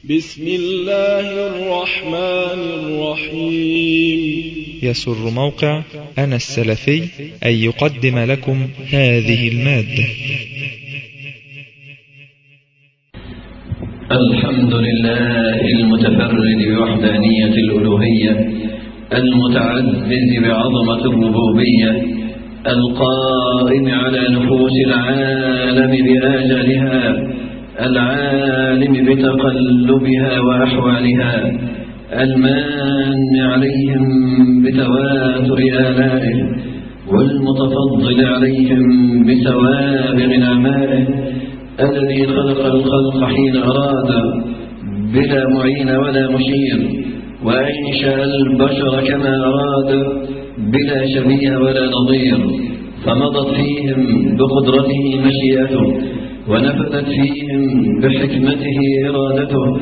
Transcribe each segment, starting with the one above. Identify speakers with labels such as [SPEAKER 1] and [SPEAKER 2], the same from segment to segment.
[SPEAKER 1] بسم الله الرحمن الرحيم.
[SPEAKER 2] يسر موقع أنا السلفي أن يقدم لكم هذه المادة.
[SPEAKER 3] الحمد لله المتفرد بوحدانية الألوهية، المتعزز بعظمة الربوبية، القائم على نفوس العالم بآجالها، العالم بتقلبها وأحوالها، المان عليهم بتواتر آلائه، والمتفضل عليهم بسوابغ نعمائه، الذي خلق الخلق حين أراد بلا معين ولا مشير، وأنشأ البشر كما أراد بلا شبيه ولا نظير، فمضت فيهم بقدرته مشيئته، ونفذت فيهم بحكمته إرادته،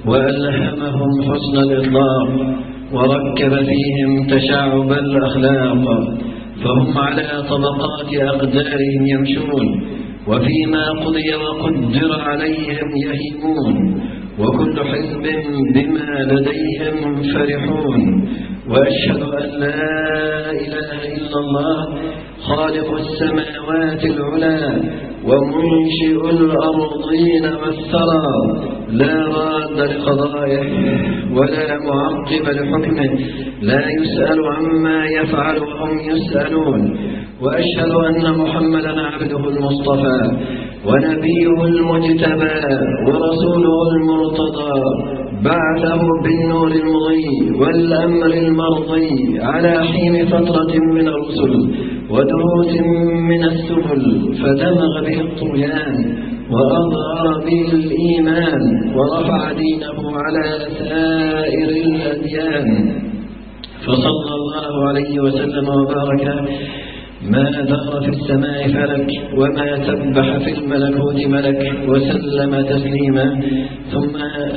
[SPEAKER 3] وألهمهم حسن الإطلاق، وركب فيهم تشعب الأخلاق، فهم على طبقات أقدارهم يمشون، وفيما قضي وقدر عليهم يهيمون، وكل حزب بما لديهم فرحون. وأشهد أن لا إله إلا الله خالق السماوات العلى ومنشئ الأرضين والثرى، لا راد لقضائه ولا معقب لحكمه، لا يسأل عما يفعل وهم يسألون. وأشهد أن محمدا عبده المصطفى ونبيه المجتبى ورسوله المرتضى، بعثه بالنور المضي والأمر المرضي على حين فترة من الرسل ودروس من السبل، فدمغ به الطغيان وأظهر به الإيمان، ورفع دينه على سائر الأديان، فصلى الله عليه وسلم وبارك ما دار في السماء فلك وما سبح في الملكوت ملك، وسلم تسليما. ثم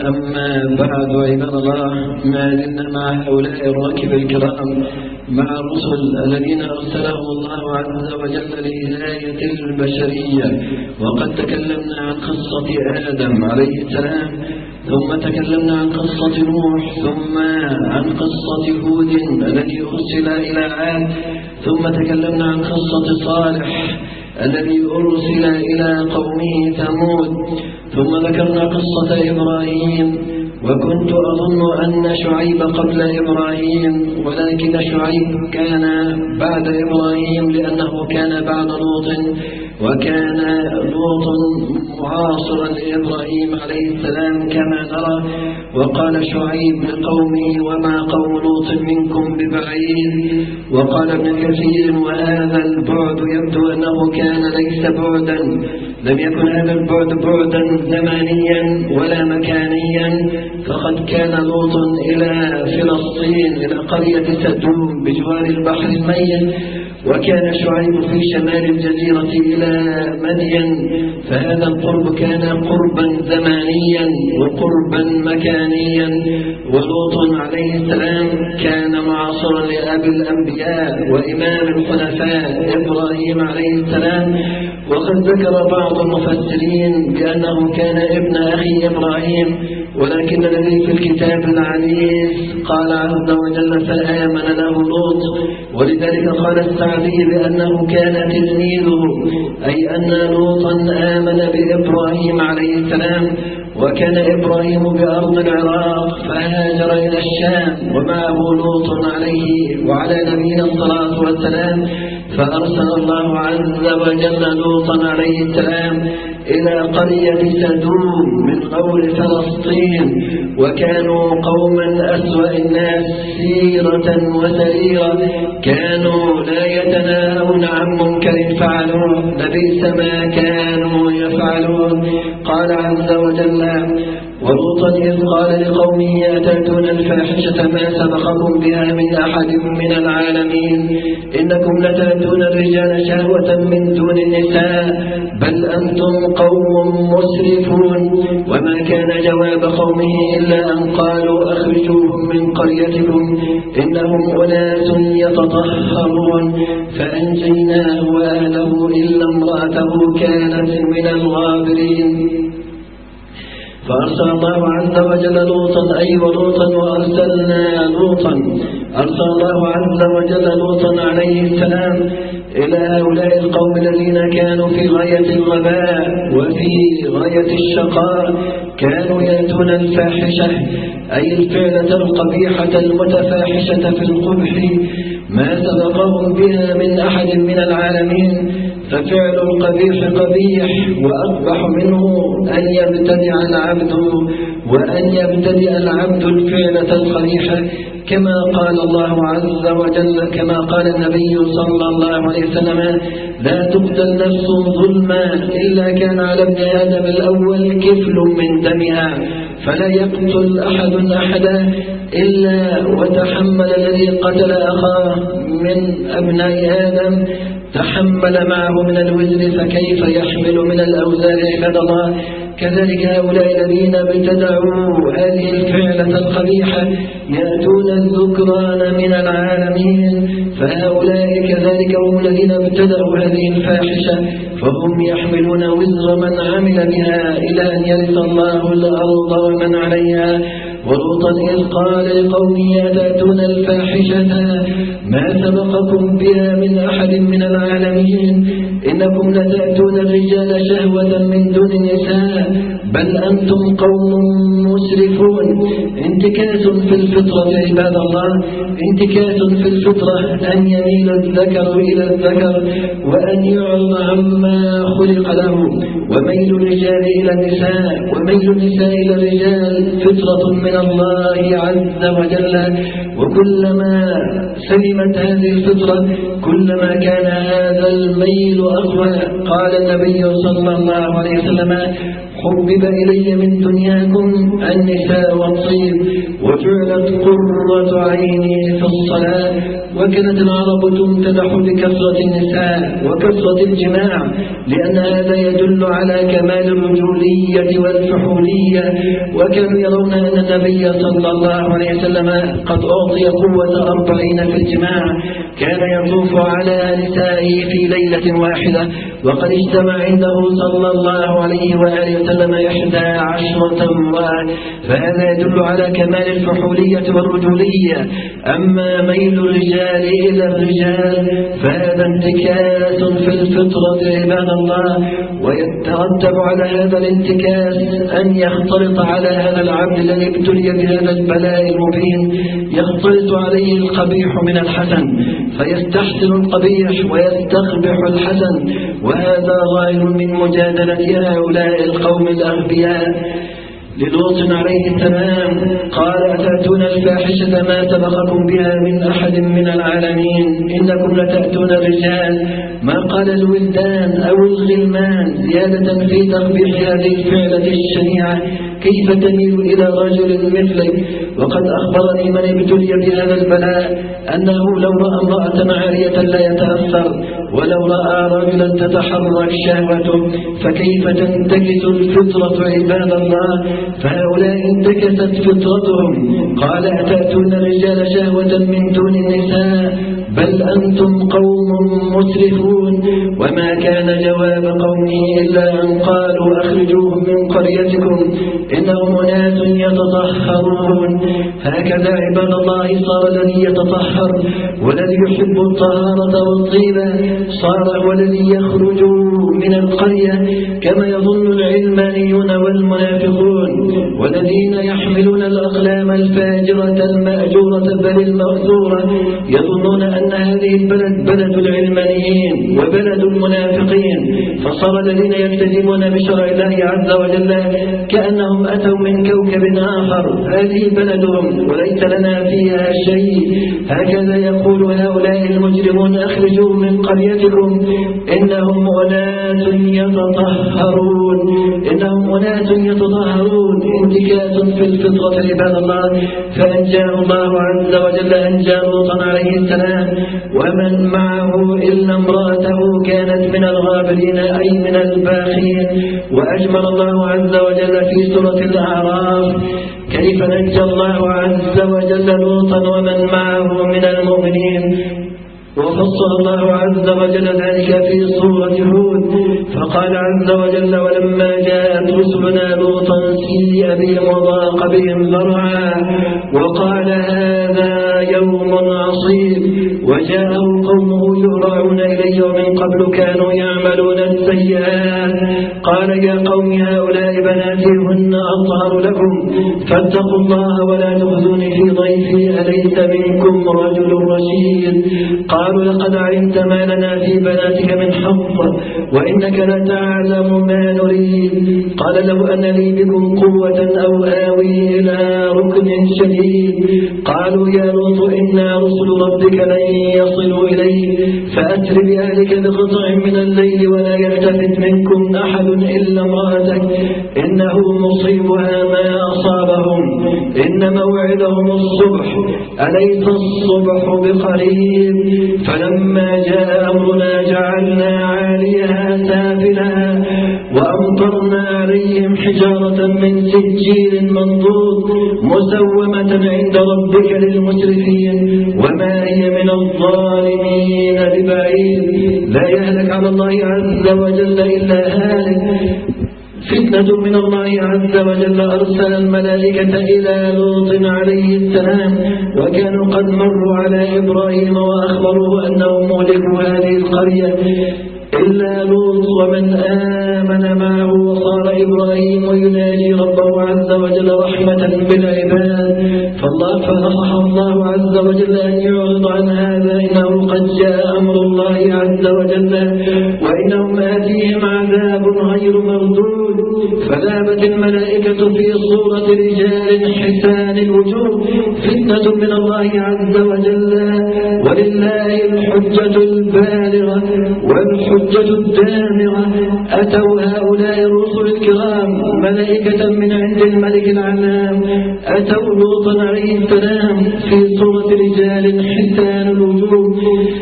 [SPEAKER 3] أما بعد، عباد الله، ما زلنا مع هؤلاء الركب الكرام، مع الرسل الذين أرسلهم الله عز وجل لهداية البشرية. وقد تكلمنا عن قصة آدم عليه السلام، ثم تكلمنا عن قصة نوح، ثم عن قصة هود الذي أرسل إلى عاد، ثم تكلمنا عن قصة صالح الذي أرسل إلى قومه ثمود، ثم ذكرنا قصة إبراهيم. وكنت أظن أن شعيب قبل إبراهيم، ولكن شعيب كان بعد إبراهيم لأنه كان بعد لوط، وكان لوط معاصرا لإبراهيم عليه السلام كما نرى. وقال شعيب لقومه: وما قوم لوط منكم ببعيد. وقال ابن كثير: وهذا البعد يبدو أنه كان ليس بعدا، لم يكن هذا البعد بعدا زمانيا ولا مكانيا، فقد كان لوط إلى فلسطين، إلى قرية سدوم بجوار البحر الميت، وكان شعيب في شمال الجزيرة إلى مدين، فهذا القرب كان قربا زمانيا وقربا مكانيا. ولوط عليه السلام كان معاصرا لأبي الأنبياء وإمام الخلفاء إبراهيم عليه السلام. وقد ذكر بعض المفسرين بأنه كان ابن أخي إبراهيم، ولكن الذي في الكتاب العزيز قال عز وجل: فآمن له لوط. ولذلك قال السعدي بأنه كان تلميذه، أي أن لوطا آمن بإبراهيم عليه السلام، وكان إبراهيم بأرض العراق فهاجر إلى الشام ومعه لوط عليه وعلى نبينا الصلاة والسلام، فأرسل الله عز وجل لوطا عليه السلام إلى قرية سدوم من قول فلسطين، وكانوا قوما أسوأ الناس سيرة وسريرة، كانوا لا يتناهون عن منكر فعلوه، لبئس ما كانوا يفعلون. قال عز وجل: ولوطا إذ قال لقومه: أتأتون الفاحشة ما سبقكم بها من أحد من العالمين، إنكم لتأتون الرجال شهوة من دون النساء، بل أنتم قوم مسرفون. وما كان جواب قومه إلا أن قالوا: أخرجوهم من قريتكم إنهم أناس يتطهرون. فأنجيناه وأهله إلا امرأته كانت من الغابرين. فأرسل الله عز وجل لوطا أرسل الله عز وجل لوطا عليه السلام إلى هؤلاء القوم الذين كانوا في غاية الغباء وفي غاية الشقاء. كانوا يأتون الفاحشة أي الفعلة القبيحة المتفاحشة في القبح ما سبقهم بها من أحد من العالمين. ففعل القبيح قبيح، وأقبح منه أن يبتدئ العبد الفعلة القبيحة، كما قال الله عز وجل، كما قال النبي صلى الله عليه وسلم: لا تقتل نفس ظلما إلا كان على ابن آدم الأول كفل من دمها، فلا يقتل أحد أحدا إلا وتحمل الذي قتل أخاه من أبناء آدم تحمل معه من الوزر، فكيف يحمل من الأوزار عباد الله؟ كذلك هؤلاء الذين ابتدعوا هذه الفعلة القبيحة يأتون الذكران من العالمين، فهؤلاء كذلك هم الذين ابتدعوا هذه الفاحشة، فهم يحملون وزر من عمل بها إلى أن يرث الله الأرض ومن عليها. ولوطا إذ قال لقومه: أتأتون الفاحشة ما سبقكم بها من أحد من العالمين، إنكم لتأتون الرجال شهوة من دون النساء، بل أنتم قوم مسرفون. انتكاس في الفطرة عباد الله، انتكاس في الفطرة أن يميل الذكر إلى الذكر وأن يعرض عما خلق له، وميل الرجال إلى النساء وميل النساء إلى الرجال فطرة من الله عز وجل. وكلما سلمت هذه الفطرة كلما كان هذا الميل أقوى. قال النبي صلى الله عليه وسلم: حبب إلي من دنياكم النساء والطيب، وجعلت قرة عيني في الصلاة. وكانت العرب تمتدح بكثرة النساء وكثرة الجماع، لأن هذا يدل على كمال الرجولية والفحولية. وكانوا يرون أن النبي صلى الله عليه وسلم قد أعطي قوة 40 في الجماع، كان يطوف على نسائه في ليلة واحدة، وقد اجتمع عنده صلى الله عليه وآله وسلم 11 امرأة، فهذا يدل على كمال الفحولية والرجولية. أما ميل الرجال إلى الرجال فهذا انتكاس في الفطرة عباد الله، ويترتب على هذا الانتكاس أن يختلط على هذا العبد الذي ابتلي بهذا البلاء المبين، يختلط عليه القبيح من الحسن، فيستحسن القبيح ويستقبح الحسن، وهذا غاية من مجادلة هؤلاء القوم الأغبياء. للوط عليه السلام قال: أتأتون الفاحشة ما سبقكم بها من أحد من العالمين، إنكم لتأتون الرجال. ما قال الولدان أو الغلمان زيادة في تقبيح هذه الفعلة الشنيعة: كيف تميل إلى رجل مثلك؟ وقد أخبرني من ابتلي بهذا البلاء أنه لو رأى امرأة عارية لا يتأثر، ولو رأى رجلا تتحرك شهوته، فكيف تنتكس الفطرة عباد الله؟ فهؤلاء انتكست فطرتهم. قال: أتأتون الرجال شهوة من دون النساء، بل أنتم قوم مسرفون. وما كان جواب قومه إلا أن قالوا: أخرجوهم من قريتكم إنهم أناس يتطهرون. هكذا عباد الله صار الذي يتطهر والذي يحب الطهارة والطيبة صار هو الذي يخرج من القرية، كما يظن العلمانيون والمنافقون والذين يحملون الأقلام الفاجرة المأجورة بل المأثورة، يظنون أن هذه البلد بلد العلمانيين وبلد المنافقين، فصار الذين يلتزمون بشرع الله عز وجل كأنهم أتوا من كوكب آخر، هذه بلدهم وليس لنا فيها شيء. هكذا يقول هؤلاء المجرمون: أخرجوا من قريتكم إنهم أناس يتطهرون، إنهم أناس يتطهرون. انتكاس في الفطرة عباد الله. فأنجاه الله عز وجل، أنجى لوطا عليه السلام ومن معه إلا امرأته كانت من الغابرين أي من الباخين. وأجمل الله عز وجل في سورة الأعراف كيف نجى الله عز وجل لوطا ومن معه من المؤمنين. وفصل الله عز وجل ذلك في سورة هود فقال عز وجل ولما جاءت رسلنا لوطا سيء بهم وضاق بهم ذرعا وقال هذا يوم عصيب وجاءه قومه يهرعون إليه ومن قبل كانوا يعملون السيئات قال يا قوم هؤلاء بناتي هن أطهر لكم فاتقوا الله ولا تخزوني في ضيفي أليس منكم رجل رشيد قالوا لقد علمت ما لنا في بناتك من حظ وإنك لتعلم ما نريد قال لو أن لي بكم قوة أو آوي إلى ركن شديد قالوا يا لوط إنا رسل ربك لن يصلوا إليك فأسر بأهلك بقطع من الليل ولا يلتفت منكم أحد إلا امرأتك إنه مصيبها ما أصابهم إن موعدهم الصبح أليس الصبح بقريب فلما جاء أمرنا جعلنا عاليها سافلها وأمطرنا عليهم حجارة من سجيل منضود مسومة عند ربك للمسرفين وما هي من الظالمين ببعيد لا يهلك على الله عز وجل إلا هالك فتنة من الله عز وجل أرسل الملائكة إلى لوط عليه السلام وكانوا قد مروا على إبراهيم وأخبروه أنهم مهلكوا هذه القرية إلا لوط ومن آمن معه وصار إبراهيم يناجي ربه عز وجل رحمة بالعباد فنصح الله عز وجل أن يعرض عن هذا إنه قد جاء أمر الله عز وجل وإنهم آتيهم عذاب غير مردود فذهبت الملائكة في صورة رجال حسان الوجوه فتنة من الله عز وجل ولله الحجة البالغة والحجة الدامغة أتوا هؤلاء الرسل الكرام ملائكة من عند الملك العلام أتوا لوطا عليه السلام في صورة رجال حسان الوجوه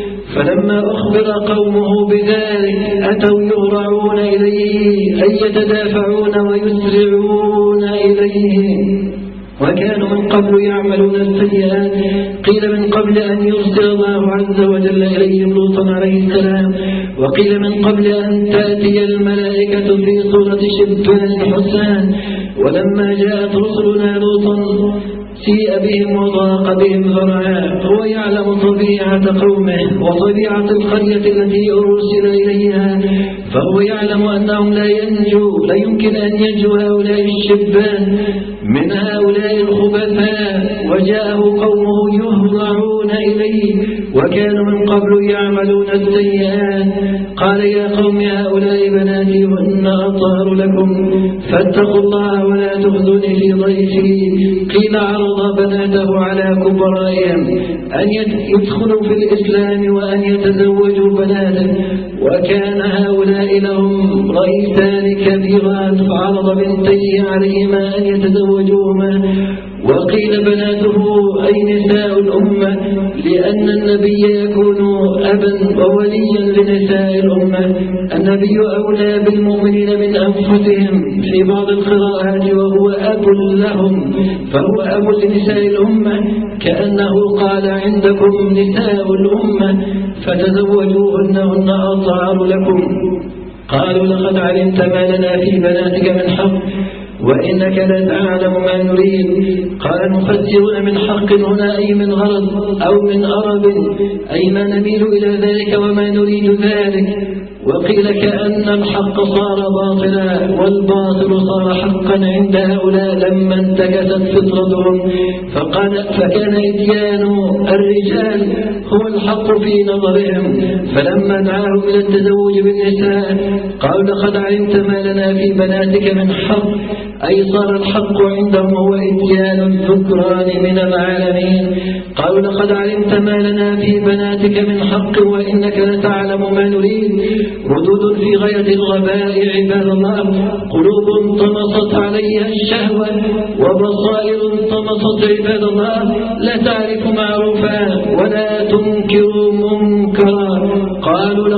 [SPEAKER 3] فلما أخبر قومه بذلك أتوا يهرعون إليه أي يتدافعون ويسرعون إليه وكانوا من قبل يعملون السيئات قيل من قبل أن يرسل الله عز وجل إليهم لوطا عليه السلام وقيل من قبل أن تأتي الملائكة في صورة شبان حسان ولما جاءت رسلنا لوطا سيء بهم وضاق بهم ذرعا هو يعلم طبيعة قومه وطبيعة القرية التي أرسل إليها فهو يعلم أنهم لا يمكن أن ينجو هؤلاء الشبان من هؤلاء الخبثاء وجاءه قومه يهرعون إليه وكانوا من قبل يعملون السيئات قال يا قوم هؤلاء بناتي هن أطهر لكم فاتقوا الله ولا تخزوني في ضيفي قيل عرض بناته على كبرائهم أن يدخلوا في الإسلام وأن يتزوجوا بناته وكان هؤلاء لهم رئيسان كبيران فعرض بنتيه عليهما أن يتزوجوهما وقيل بناته أي نساء الأمة لأن النبي يكون أبا ووليا لنساء الأمة النبي أولى بالمؤمنين من أنفسهم في بعض القراءات وهو أب لهم فهو أب لنساء الأمة كأنه قال عندكم نساء الأمة فتزوجوهن هن أطهر لكم قالوا لقد علمت ما لنا في بناتك من حق وإنك لتعلم ما نريد قال المفسرون من حق هنا أي من غرض أو من أرب أي ما نميل إلى ذلك وما نريد ذلك وقيل كأن الحق صار باطلا والباطل صار حقا عند هؤلاء لما انتكست فطرتهم فكان إتيان الرجال هو الحق في نظرهم فلما دعاهم إلى التزوج بالنساء قالوا لقد علمت ما لنا في بناتك من حق أي صار الحق عندهم هو إتيان الذكران من العالمين قالوا لقد علمت ما لنا في بناتك من حق وإنك لتعلم ما نريد ردود في غاية الغباء عباد الله قلوب طمست عليها الشهوة وبصائر طمست عباد الله لا تعرف معروفا ولا تنكر منكرا قالوا لقد علمت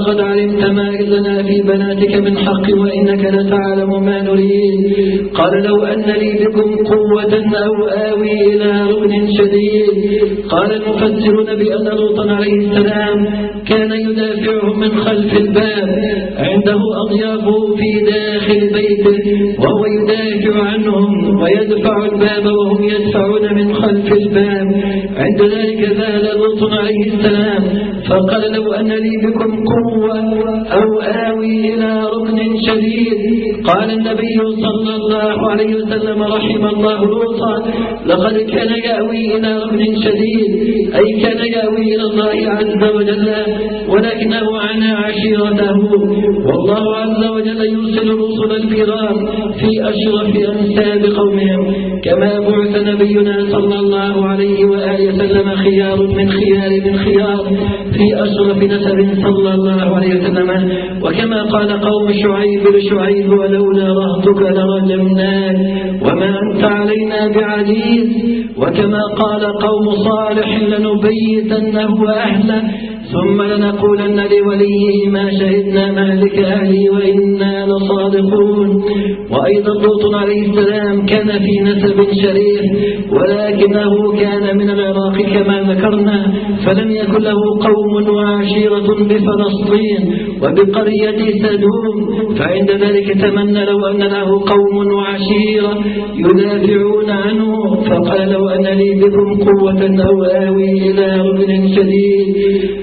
[SPEAKER 3] علمت ما لنا في بناتك من حق وإنك لتعلم ما نريد. قال لو أن لي بكم قوة أو آوي إلى ركن شديد. قال المفسرون بأن لوطا عليه السلام كان يدافعهم من خلف الباب، عنده أضيافه في داخل بيته وهو يدافع عنهم ويدفع الباب وهم يدفعون من خلف الباب. عند ذلك ذهل لوط عليه السلام فقال لو أن لي بكم قوة أو آوي إلى ركن شديد. قال النبي صلى الله عليه وسلم رحم الله لوطا لقد كان يأوي إلى ركن شديد، أي كان يأوي إلى الله عز وجل ولكنه عنى عشيرته. والله عز وجل يرسل الرسل الكرام في أشرف أنساب قومهم، كما بعث نبينا صلى الله عليه وآله وسلم خيار من خيار في أشرف نسب صلى الله عليه وسلم. وكما قال قوم شعيب لشعيب ولولا رهطك لرجمناك وما أنت علينا بعزيز. وكما قال قوم صالح لنبيتنه أهله ثم لنقولن لوليه ما شهدنا مهلك أهلي وإنا لصادقون. وأيضا لوط عليه السلام كان في نسب شريف ولكنه كان من العراق كما ذكرنا، فلم يكن له قوم وعشيرة بفلسطين وبقرية سدوم، فعند ذلك تمنى لو أن له قوم وعشيرة يدافعون عنه. فقال لو أن لي بكم قوة أو آوي إلى ركن شديد.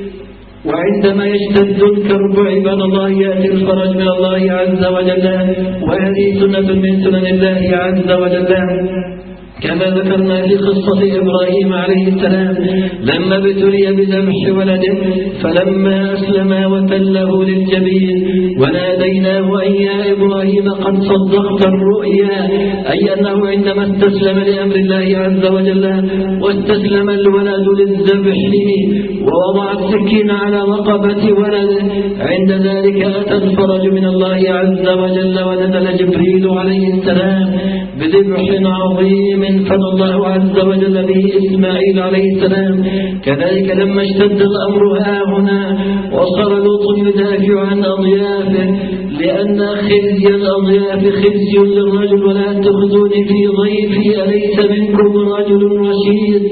[SPEAKER 3] وعندما يشتد الكرب عباد الله يأتي الفرج من الله عز وجل، وهذه سنة من سنن الله عز وجل، كما ذكرنا في قصة إبراهيم عليه السلام لما ابتلي بذبح ولده فلما أسلم وتله للجبين وناديناه أن يا إبراهيم قد صدقت الرؤيا، أي أنه عندما استسلم لأمر الله عز وجل واستسلم الولد للذبح ووضع السكين على رقبة ولده، عند ذلك أتى الفرج من الله عز وجل ونزل جبريل عليه السلام بذبح عظيم فدى الله عز وجل به إسماعيل عليه السلام. كذلك لما اشتد الأمر هنا وصار لوط يدافع عن أضيافه، لأن خزي الأضياف خزي للرجل ولا تخذوني في ضيفي أليس منكم رجل رشيد.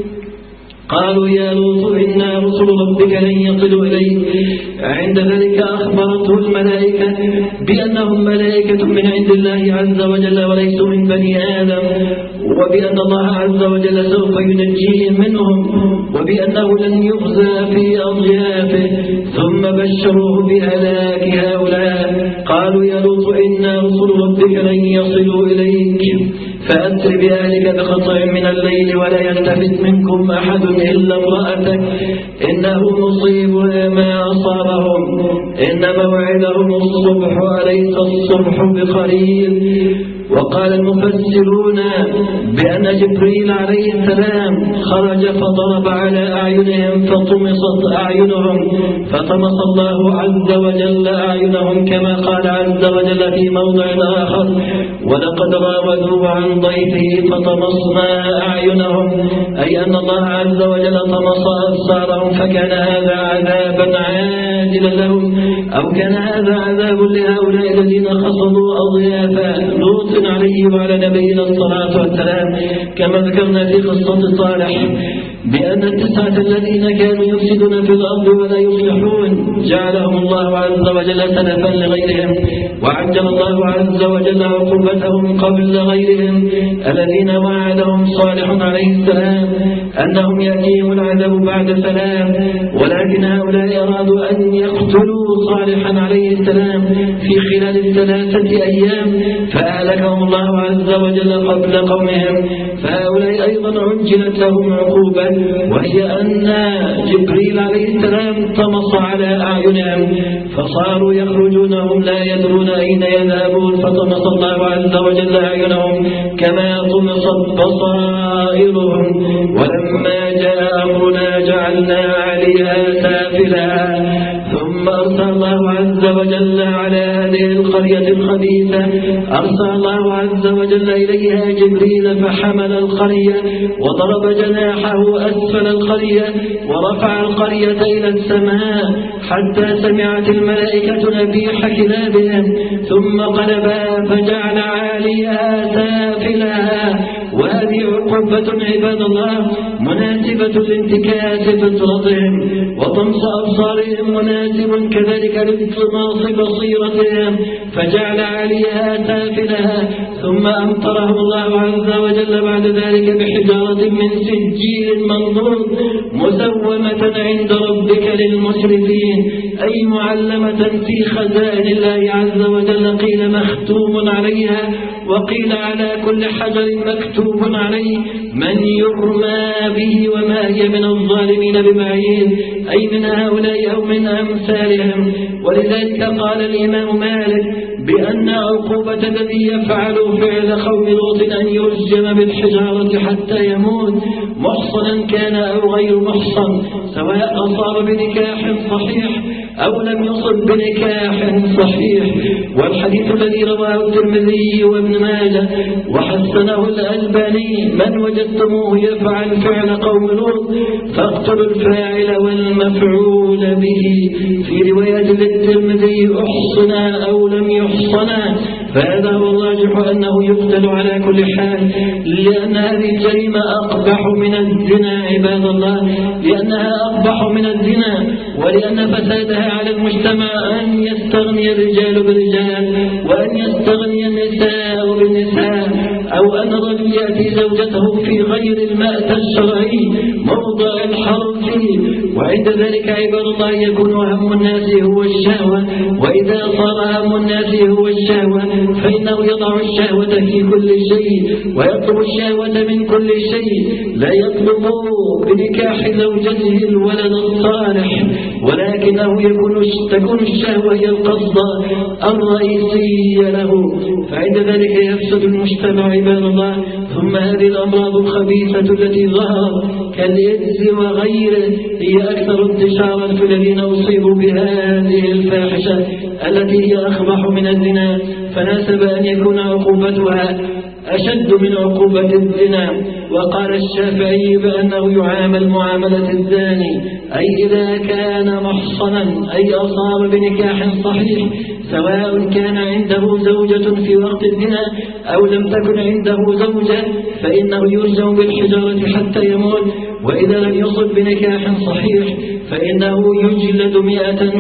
[SPEAKER 3] قالوا يا لوط إنا رسل ربك لن يصلوا إليك. عند ذلك أخبرته الملائكة بأنهم ملائكة من عند الله عز وجل وليسوا من بني آدم، وبأن الله عز وجل سوف ينجيهم منهم، وبأنه لن يخزى في أضيافه. ثم بشروه بهلاك هؤلاء. قالوا يا لوط إنا رسل ربك لن يصلوا إليك فأسر بأهلك بقطع من الليل ولا يلتفت منكم أحد إلا امرأتك إنه مصيبها ما أصابهم إن موعدهم الصبح أليس الصبح بقريب. وقال المفسرون بأن جبريل عليه السلام خرج فضرب على أعينهم فطمست أعينهم فطمس الله عز وجل أعينهم، كما قال عز وجل في موضع آخر ولقد راودوه عن ضيفه فطمسنا أعينهم، أي أن الله عز وجل طمس أبصارهم، فكان هذا عذابا عاجلا لهم، أو كان هذا عذاب لهؤلاء الذين خصدوا أضياف لوط عليه وعلى نبينا الصلاة والسلام. كما ذكرنا في قصة صالح بأن التسعة الذين كانوا يفسدون في الأرض ولا يصلحون جعلهم الله عز وجل سلفا لغيرهم، وعجل الله عز وجل عقوبتهم قبل غيرهم الذين وعدهم صالح عليه السلام أنهم يأتيهم العذاب بعد سلام، ولكن هؤلاء أرادوا أن يقتلوا صالحا عليه السلام في خلال 3 أيام فأهلكهم الله عز وجل قبل قومهم. فهؤلاء أيضا عجلت لهم عقوبة، وهي أن جبريل عليه السلام طمس على أعينهم فصاروا يخرجونهم لا يدرون أين يذهبون، فطمس الله عز وجل أعينهم كما طمست بصائرهم. ولما جاء أمرنا جعلنا عليها سافلها ثم ثم أرسل الله عز وجل على هذه القرية الخبيثة أرسل الله عز وجل إليها جبريل فحمل القرية وضرب جناحه أسفل القرية ورفع القرية إلى السماء حتى سمعت الملائكة نبيح كلابهم ثم قلبها فجعل عاليها سافلها. وهذه عقوبة عباد الله مناسبة لانتكاس فطرتهم وطمس أبصارهم، مناسب كذلك لانطماس بصيرتهم، فجعل عاليها سافلها. ثم أمطرهم الله عز وجل بعد ذلك بحجارة من سجيل منضود مسومة عند ربك للمسرفين، أي معلمة في خزائن الله عز وجل. قيل مختوم عليها وقيل على كل حجر مكتوب عليه من يرمى به، وما هي من الظالمين ببعيد، أي من هؤلاء أو من أمثالهم. ولذلك قال الإمام مالك بأن عقوبة الذي يفعل فعل قوم لوط أن يرجم بالحجارة حتى يموت، محصنا كان أو غير محصن، سواء أصاب بنكاح صحيح أو لم يصب بنكاح صحيح. والحديث الذي رواه الترمذي وابن ماجه وحسنه الألباني من وجدتموه يفعل فعل قوم لوط فاقتلوا الفاعل والمفعول به. في رواية للترمذي أحصنا أو لم يحصنا، فهذا هو الراجح أنه يقتل على كل حال، لأن هذه الجريمة أقبح من الزنا عباد الله، لأنها أقبح من الزنا، ولأن فسادها على المجتمع أن يستغني الرجال بالرجال وأن يستغني النساء بالنساء، أو أن الرجل يأتي زوجته في غير المأتى الشرعي موضع الحرف، وعند ذلك عباد الله يكون هم الناس هو الشهوة. وإذا صار هم الناس هو الشهوة فإنه يضع الشهوة في كل شيء ويطلب الشهوة من كل شيء، لا يطلب بنكاح زوجته الولد الصالح، ولكنه تكون الشهوة هي القصد الرئيسي له، فعند ذلك يفسد المجتمع عباد الله. ثم هذه الأمراض الخبيثة التي ظهرت كالإيدز وغيره هي أكثر انتشارا في الذين أصيبوا بهذه الفاحشة التي هي أخبح من الزنا، فناسب أن يكون عقوبتها أشد من عقوبة الزنا. وقال الشافعي بأنه يعامل معاملة الزاني، أي إذا كان محصنا أي أصاب بنكاح صحيح، سواء كان عنده زوجة في وقت الزنا أو لم تكن عنده زوجة، فإنه يرجم بالحجارة حتى يموت. وإذا لم يصب بنكاح صحيح فإنه يجلد 100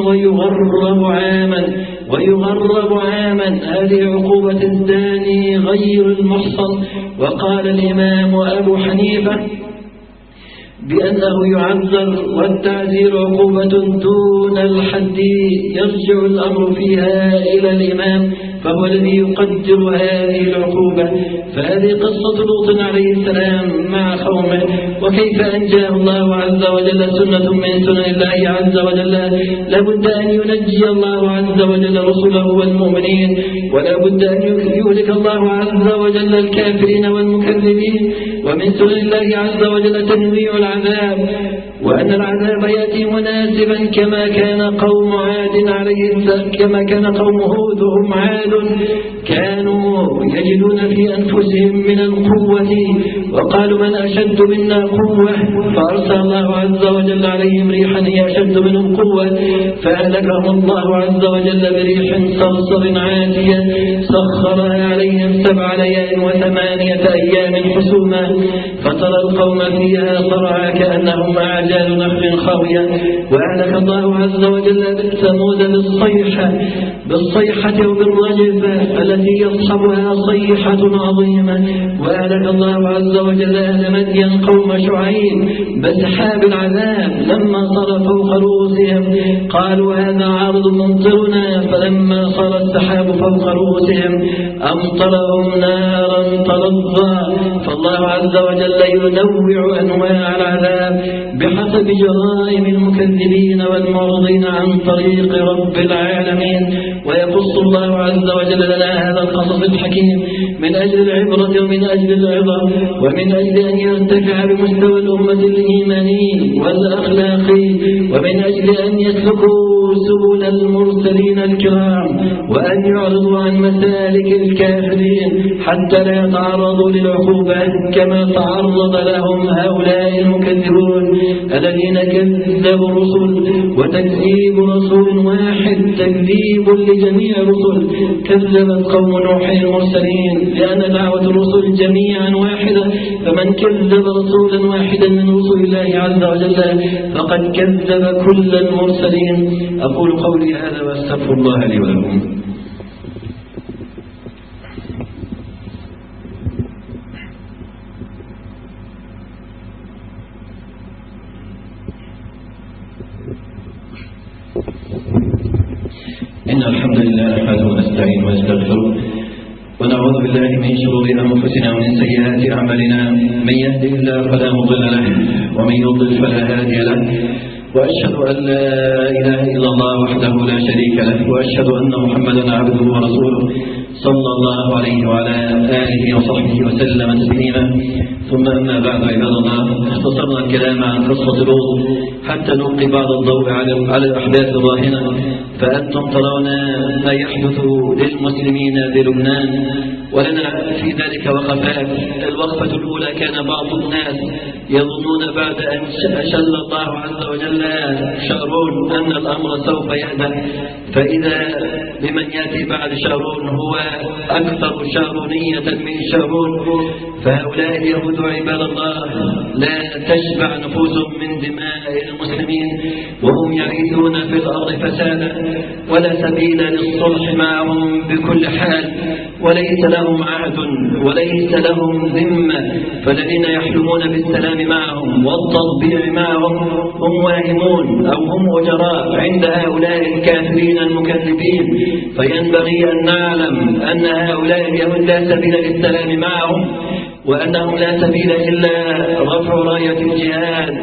[SPEAKER 3] ويغرب عاما. هذه عقوبة الزاني غير المحصن. وقال الإمام أبو حنيفة بأنه يعذر، والتعذير عقوبة دون الحد، يرجع الأمر فيها إلى الإمام فهو الذي يقدر هذه العقوبة. فهذه قصة لوط عليه السلام مع قومه، وكيف أنجاه الله عز وجل. سنة من سنن الله عز وجل، لابد أن ينجي الله عز وجل رسله والمؤمنين، ولا بد أن يهلك الله عز وجل الكافرين والمكذبين. ومن سنن الله عز وجل تنويع العذاب، وأن العذاب يأتي مناسبا كما كان قوم هود هم عاد كانوا يجدون في أنفسهم من القوة وقالوا من أشد منا قوة، فأرسل الله عز وجل عليهم ريحا هي أشد منهم قوة فأهلكهم الله عز وجل بريح صرصر عاتية سخرها عليهم 7 ليال و8 أيام حسوما، فترى القوم فيها صرعى كأنهم أعجاز نخل خاوية. وأهلك الله عز وجل ثمود بالصيحة وبالرجفة التي يصحبها صيحة عظيمة. وأهلك الله عز وجل أهل مدين قوم شعيب بسحاب العذاب لما صار فوق رؤوسهم قالوا هذا عارض ممطرنا، فلما صار السحاب فوق رؤوسهم أمطرهم نارا تلظى. فالله عز وجل ينوع أنواع العذاب بحسب بحسب جرائم المكذبين والمعرضين عن طريق رب العالمين. ويقص الله عز وجل لنا هذا القصص الحكيم من أجل العبرة ومن أجل العظة ومن أجل أن يرتفع بمستوى الأمة الإيماني والأخلاقي، ومن أجل أن يسلكوا سبل المرسلين الكرام وأن يعرضوا عن مسالك الكافرين حتى لا يتعرضوا للعقوبة كما تعرض لهم هؤلاء المكذبون الذين كذبوا الرسل. وتكذيب رسول واحد تكذيب لجميع الرسل. كذبت قوم نوح المرسلين لأن دعوة الرسل جميعا واحدة، فمن كذب رسولا واحدا من رسل الله عز وجل فقد كذب كل المرسلين. أقول قولي هذا وأستغفر الله لي ولكم. إن الحمد لله نحمده ونستعينه ونستغفره ونعوذ بالله من شرور أنفسنا ومن سيئات أعمالنا. من يهده الله فلا مضل له ومن يضلل فلا هادي له. وأشهد أن لا إله إلا الله وحده لا شريك له، وأشهد أن محمدا عبده ورسوله صلى الله عليه وعلى آله وصحبه وسلم تسليما. ثم أما بعد عباد الله، اختصرنا الكلام عن قصة لوط حتى نلقي بعض الضوء على الأحداث الراهنة. فأنتم ترون ما يحدث للمسلمين بلبنان، ولنا في ذلك وقفات. الوقفة الأولى كان بعض الناس يظنون بعد أن أشل الله عز وجل شارون أن الأمر سوف يهدأ، فإذا بمن يأتي بعد شارون هو أكثر شارونية من شارون. فهؤلاء اليهود عباد الله لا تشبع نفوسهم من دماء المسلمين، وهم يعيثون في الأرض فسادا ولا سبيل للصلح معهم بكل حال، وليس لهم عهد وليس لهم ذمة. فالذين يحلمون بالسلام معهم والتطبيع معهم هم واهمون أو هم أجراء عند هؤلاء الكافرين المكذبين. فينبغي أن نعلم أن هؤلاء اليهود لا سبيل للسلام معهم، وأنهم لا سبيل إلا رفع راية الجهاد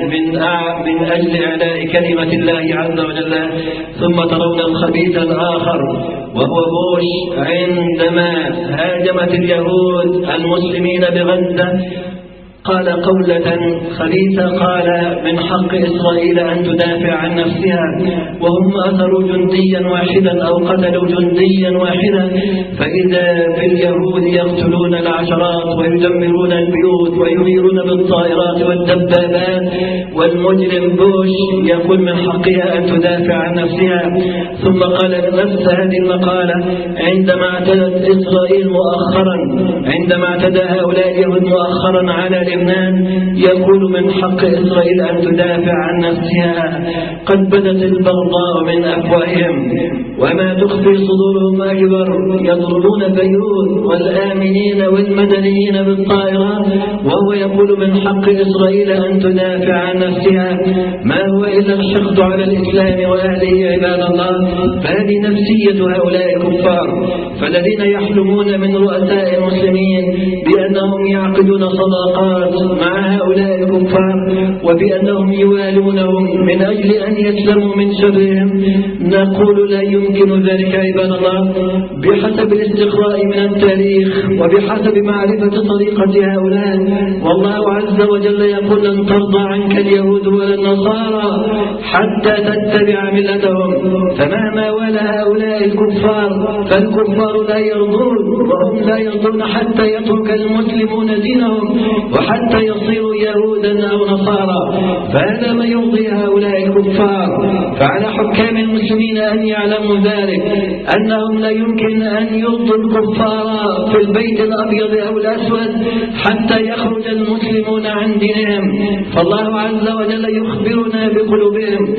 [SPEAKER 3] من أجل إعلاء كلمة الله عز وجل. ثم ترون الخبيث الآخر وهو بوش عندما هاجمت اليهود المسلمين بغزة قال قولة خبيثة، قال من حق إسرائيل أن تدافع عن نفسها، وهم أثروا جنديا واحدا أو قتلوا جنديا واحدا. فإذا باليهود يقتلون العشرات ويدمرون البيوت ويغيرون بالطائرات والدبابات، والمجرم بوش يقول من حقها أن تدافع عن نفسها. ثم قال نفس هذه المقالة عندما اعتدت إسرائيل مؤخرا، عندما اعتدى هؤلاء اليهود مؤخرا على لبنان، يقول من حق إسرائيل أن تدافع عن نفسها. قد بدت البغضاء من أفواههم وما تخفي صدورهم أكبر. يضربون بيوت والآمنين والمدنيين بالطائرات، وهو يقول من حق إسرائيل أن تدافع عن نفسها. ما هو إلا الحقد على الإسلام وأهله عباد الله. فهذه نفسية هؤلاء الكفار. فالذين يحلمون من رؤساء المسلمين بأنهم يعقدون صداقات مع هؤلاء الكفار وبأنهم يوالونهم من أجل أن يسلموا من شرهم، نقول لا يمكن ذلك عباد الله. بحسب الاستقراء من التاريخ وبحسب معرفة طريقة هؤلاء، والله عز وجل يقول لن ترضى عنك اليهود ولا النصارى حتى تتبع ملتهم. فمهما والى هؤلاء الكفار فالكفار لا يرضون، وهم لا يرضون حتى يترك المسلمون دينهم وحتى يصيروا يهودا أو نصارى. فهذا ما يرضي هؤلاء الكفار. فعلى حكام المسلمين أن يعلموا ذلك، أنهم لا يمكن أن يرضوا الكفار في البيت الأبيض أو الأسود حتى يخرج المسلمون عن دينهم. فالله عز وجل يخبرنا بقلوبهم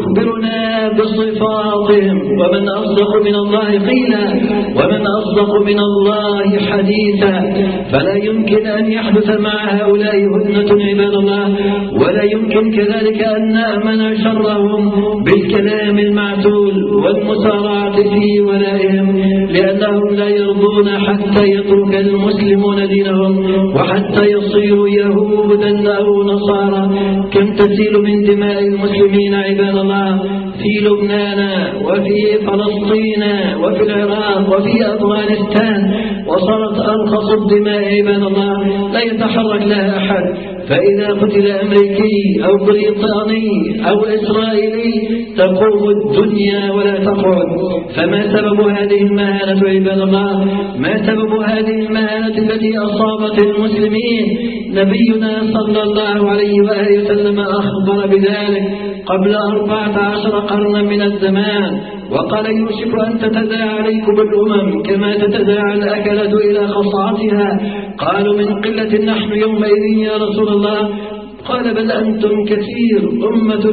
[SPEAKER 3] ويخبرنا بصفاتهم. ومن أصدق من الله قيلا ومن أصدق من الله حديثا. فلا يمكن أن يحدث مع هؤلاء هدنة فتنة عباد الله، ولا يمكن كذلك أن نأمن شرهم بالكلام المعتول والمسارعة في ولائهم، لأنهم لا يرضون حتى يترك المسلمون دينهم وحتى يصيروا يهودا أو نصارى. كم تسيل من دماء المسلمين عباد الله في لبنان وفي فلسطين وفي العراق وفي أفغانستان، وصارت أرخص الدماء عباد الله لا يتحرك لها أحد. فإذا قتل أمريكي أو بريطاني أو إسرائيلي تقوم الدنيا ولا تقعد. فما سبب هذه المهانة عباد الله؟ ما سبب هذه المهانة التي أصابت المسلمين؟ نبينا صلى الله عليه وآله وسلم أخبر بذلك قبل 14 قرنا من الزمان، وقال: يوشك أن تتداعى عليكم الأمم كما تتداعى الأكلة إلى خصعتها. قالوا: من قلة نحن يومئذ يا رسول الله؟ قال: بل أنتم كثير، أمة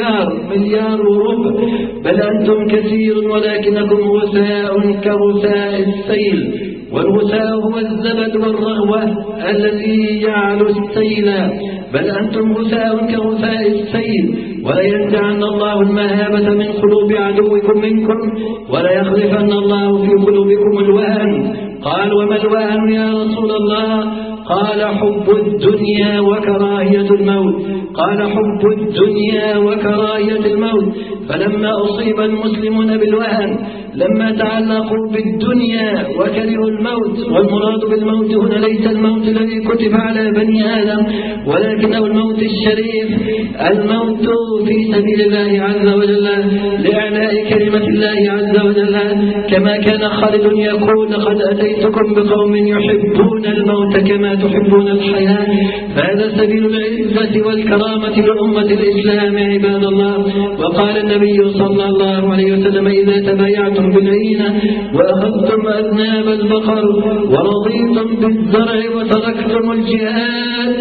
[SPEAKER 3] مليار وربع، بل أنتم كثير ولكنكم غثاء كغثاء السيل، والغثاء هو الزبد والرغوة الذي يعلو السيل. بل أنتم غثاء كغثاء السيل، ولا ينزعن الله المهابة من قلوب عدوكم منكم، ولا يخلفن الله في قلوبكم الوهن. قال: وما الوهن يا رسول الله؟ قال: حب الدنيا وكراهية الموت. قال: حب الدنيا وكراهية الموت. فلما أصيب المسلمون بالوهن، لما تعلقوا بالدنيا وكرهوا الموت، والمراد بالموت هنا ليس الموت الذي كتب على بني آدم، ولكنه الموت الشريف، الموت في سبيل الله عز وجل لإعلاء كلمة الله عز وجل، كما كان خالد يقول: لقد أتيتكم بقوم يحبون الموت كما تحبون الحياة. فهذا سبيل العزة والكرامة لأمة الإسلام عباد الله. وقال النبي صلى الله عليه وسلم: إذا تبايعتم بالعينة وأخذتم أذناب البقر ورضيتم بالزرع وتركتم الجهاد،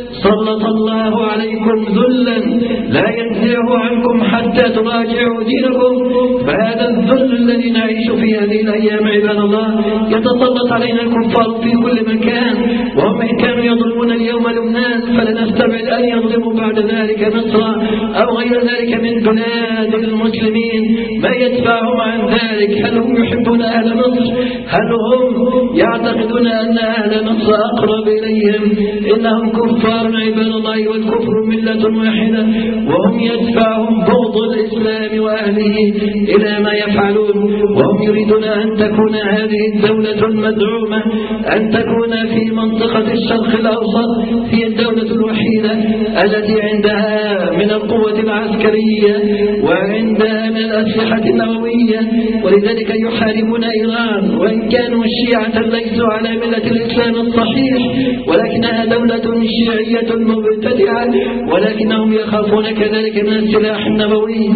[SPEAKER 3] سلط الله عليكم ذلا لا ينزعه عنكم حتى تراجعوا دينكم. فهذا الذل الذي نعيش في هذه الأيام عباد الله يتسلط علينا الكفار في كل مكان، وهم إن كانوا يظلمون اليوم لبنان فلا نستبعد أن يظلموا بعد ذلك مصر أو غير ذلك من بلاد المسلمين. ما يدفعهم عن ذلك؟ هل هم يحبون أهل مصر؟ هل هم يعتقدون أن أهل مصر أقرب إليهم؟ إنهم كفار عباد الله، والكفر ملة واحدة، وهم يدفعهم بغض الإسلام وأهله إلى ما يفعلون. وهم يريدون أن تكون هذه الدولة المدعومة أن تكون في منطقة الشرق الأوسط هي الدولة الوحيدة التي عندها من القوة العسكرية وعندها من الأسلحة النووية، ولذلك يحاربون إيران. وإن كانوا شيعة ليسوا على ملة الإسلام الصحيح، ولكنها دولة شيعية مبتدعة، ولكنهم يخافون كذلك من السلاح النووي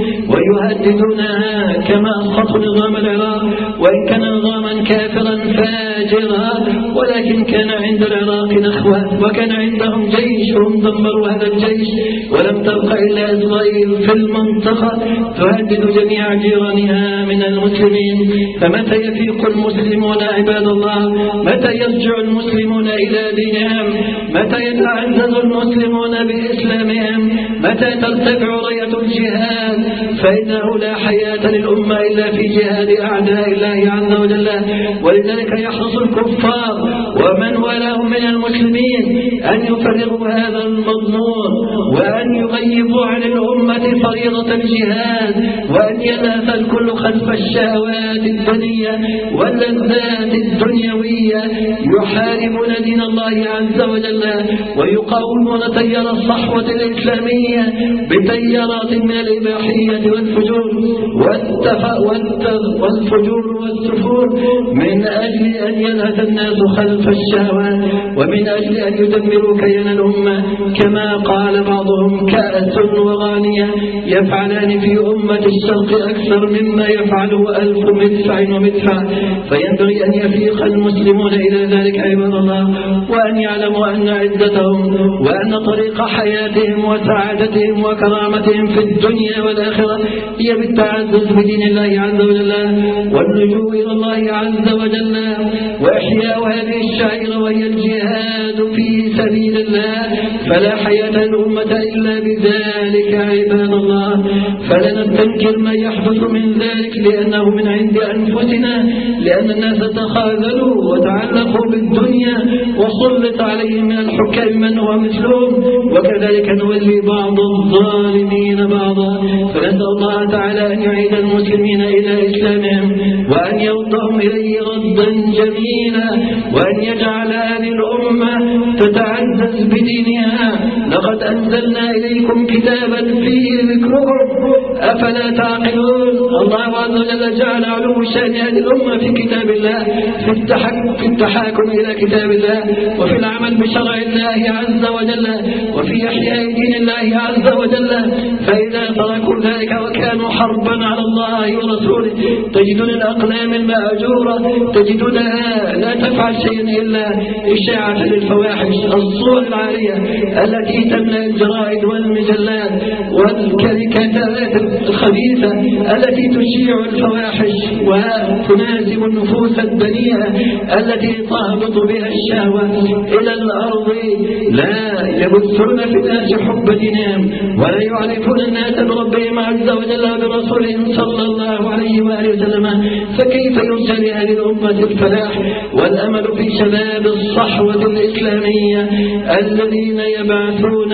[SPEAKER 3] ويهددونها كما أسقطوا نظام العراق، وإن كان نظاما كافرا فاجرا، ولكن كان عند العراق نخوة وكان عندهم جيش، هم دمروا هذا الجيش ولم تبقى إلا إسرائيل في المنطقة تهدد جميع جيرانها من المسلمين. فمتى يفيق المسلمون عباد الله؟ متى يرجع المسلمون إلى دينهم؟ متى يتعزز المسلمون بإسلامهم؟ متى ترتفع راية الجهاد؟ فإنه لا حياة للأمة إلا في جهاد أعداء الله عز وجل. ولذلك يحرص الكفار ومن والاهم من المسلمين أن يفرغوا هذا المضمون، وأن يغيبوا عن الأمة فريضة الجهاد، وأن يلهث الكل خلف الشهوات الدنيا واللذات الدنيوية، يحاربون دين الله عز وجل ويقاومون تيار الصحوة الإسلامية بتيارات من الإباحية والفجور والفجور والسفور، من أجل أن يلهث الناس خلف الشهوات، ومن أجل أن يدمروا كيان الأمة. كما قال بعضهم: كأس وغانية يفعلان في أمة الشرق أكثر مما يفعله 1000 مدفع ومدفع. فينبغي أن يفيق المسلمون إلى ذلك عباد الله، وأن يعلموا أن عزتهم وأن طريق حياتهم وسعادتهم وكرامتهم في الدنيا والآخرة هي بالتعزز بدين الله عز وجل واللجوء إلى الله عز وجل وإحياء هذه الشعيرة وهي الجهاد في سبيل الله، فلا حياة الأمة إلا بذلك عباد الله. فلا نستنكر ما يحدث من ذلك لأنه من عند أنفسنا، لأن الناس تخاذلوا وتعلقوا بالدنيا وسلط عليهم من الحكام من هو مثلهم، وكذلك نولي بعض الظالمين بعضا. فنسأل الله تعالى أن يعيد المسلمين إلى إسلامهم وأن يردهم إليه ردا جميلا، وأن يجعل هذه الأمة تتعزز بدينها. لقد أنزلنا إليكم كتابا فيه ذكركم أفلا تعقلون. الله عز وجل جعل علو شأن هذه الأمة في كتاب الله، في التحاكم إلى كتاب الله، وفي العمل بشرع الله عز وجل، وفي إحياء دين الله عز وجل. فإذا تركوا ذلك وكانوا حربا على الله ورسوله تجدون الأقلام المأجورة تجدونها لا تفعل شيئا إلا إشاعة للفواحش، الصور العارية التي تملأ الجرائد والمجلات والكاريكاتيرات الخبيثة التي تشيع الفواحش وتناسب النفوس الدنيئة التي تهبط بها الشهوة إلى الأرض. لا يبثون في الناس حب دينهم ولا يعرفون الناس بربهم عز وجل وبرسولهم صلى الله عليه وآله وسلم. فكيف يرجى لهذه الأمة الفلاح والأمل في شباب الصحوة الإسلامية الذين يبعثون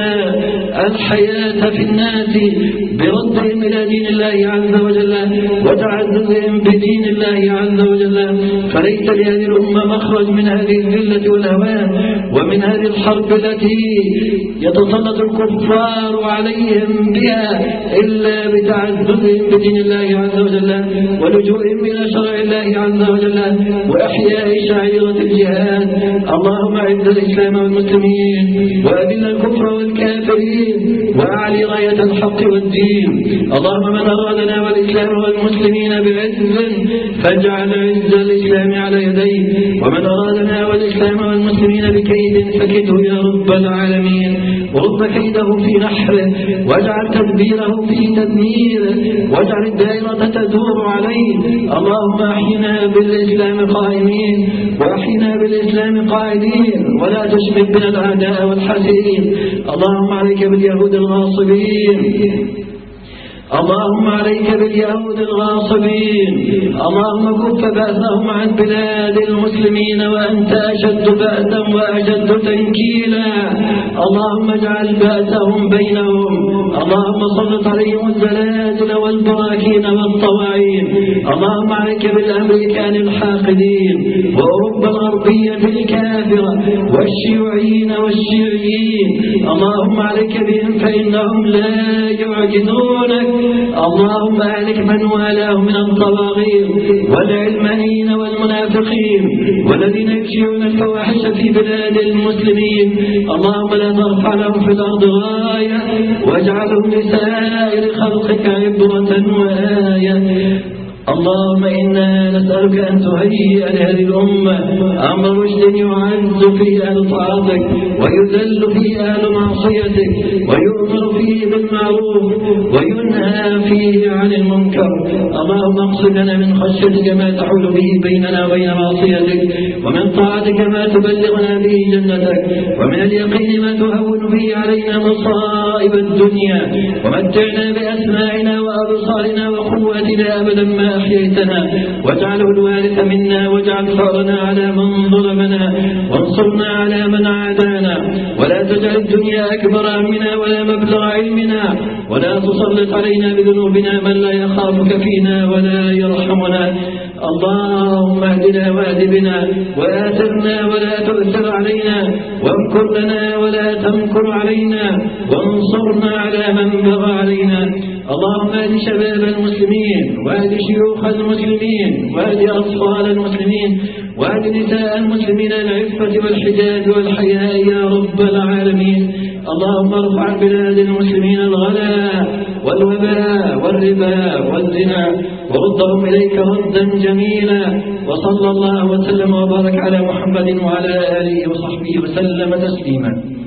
[SPEAKER 3] الحياة في الناس بردهم إلى دين الله عز وجل وتعززهم بدين الله عز وجل؟ فليس لهذه الأمة مخرج من هذه الذلة والهوان ومن هذه الحرب التي يتسلط الكفار عليهم بها إلا بتعززهم بدين الله عز وجل ولجوئهم إلى شرع الله عز وجل وإحياء شعيرة الجهاد. اللهم أعز الإسلام والمسلمين وأذل الكفر والكافرين وأعلي راية الحق والدين. اللهم من أرادنا والإسلام والمسلمين بعز فاجعل عز الإسلام على يديه، ومن أرادنا والإسلام والمسلمين بكيد فكده يا رب العالمين، ورد كيده في نحره واجعل تدبيره في تدميره واجعل الدائرة تدور عليه. اللهم أحينا بالإسلام قائمين وأحينا بالإسلام قاعدين ولا تشمت بنا الأعداء والحاسدين. اللهم عليك باليهود الغاصبين، اللهم عليك باليهود الغاصبين، اللهم كف بأسهم عن بلاد المسلمين وأنت أشد بأسا وأشد تنكيلا. اللهم اجعل بأسهم بينهم، اللهم سلط عليهم الزلازل والبراكين والطواعين. اللهم عليك بالأمريكان الحاقدين وأوروبا الغربية الكافرة والشيوعيين والشيعيين. اللهم عليك بهم فإنهم لا يعجزونك. اللهم أهلك من والاه من الطواغيت والعلمانيين والمنافقين والذين يشيعون الفواحش في بلاد المسلمين. اللهم لا ترفع لهم في الأرض غاية واجعلهم لسائر خلقك عبرة وآية. اللهم إنا نسألك أن تهيئ لهذه الأمة أمر رشد يعز فيه أهل طاعتك ويذل فيه أهل معصيتك ويؤمر فيه بالمعروف وينهى فيه عن المنكر. اللهم اقسم لنا من خشيتك ما تحول به بيننا وبين معصيتك، ومن طاعتك ما تبلغنا به جنتك، ومن اليقين ما تهون به علينا مصائب الدنيا، ومتعنا بأسماعنا وأبصارنا وقوتنا أبدا ما أحييتنا، واجعله الوارث منا، واجعل ثأرنا على من ظلمنا، وانصرنا على من عادانا، ولا تجعل الدنيا أكبر همنا ولا مبلغ علمنا، ولا تسلط علينا بذنوبنا من لا يخافك فينا ولا يرحمنا. اللهم اهدنا واهد بنا وآثرنا ولا تؤثر علينا، وامكر لنا ولا تمكر علينا، وانصرنا على من بغى علينا. اللهم اهد شباب المسلمين واهد شيوخ المسلمين واهد أطفال المسلمين واهد نساء المسلمين العفة والحجاب والحياء يا رب العالمين. اللهم ارفع عن بلاد المسلمين الغلاء والوباء والربا والزنا وردهم إليك ردا جميلا. وصلى الله وسلم وبارك على محمد وعلى آله وصحبه وسلم تسليما.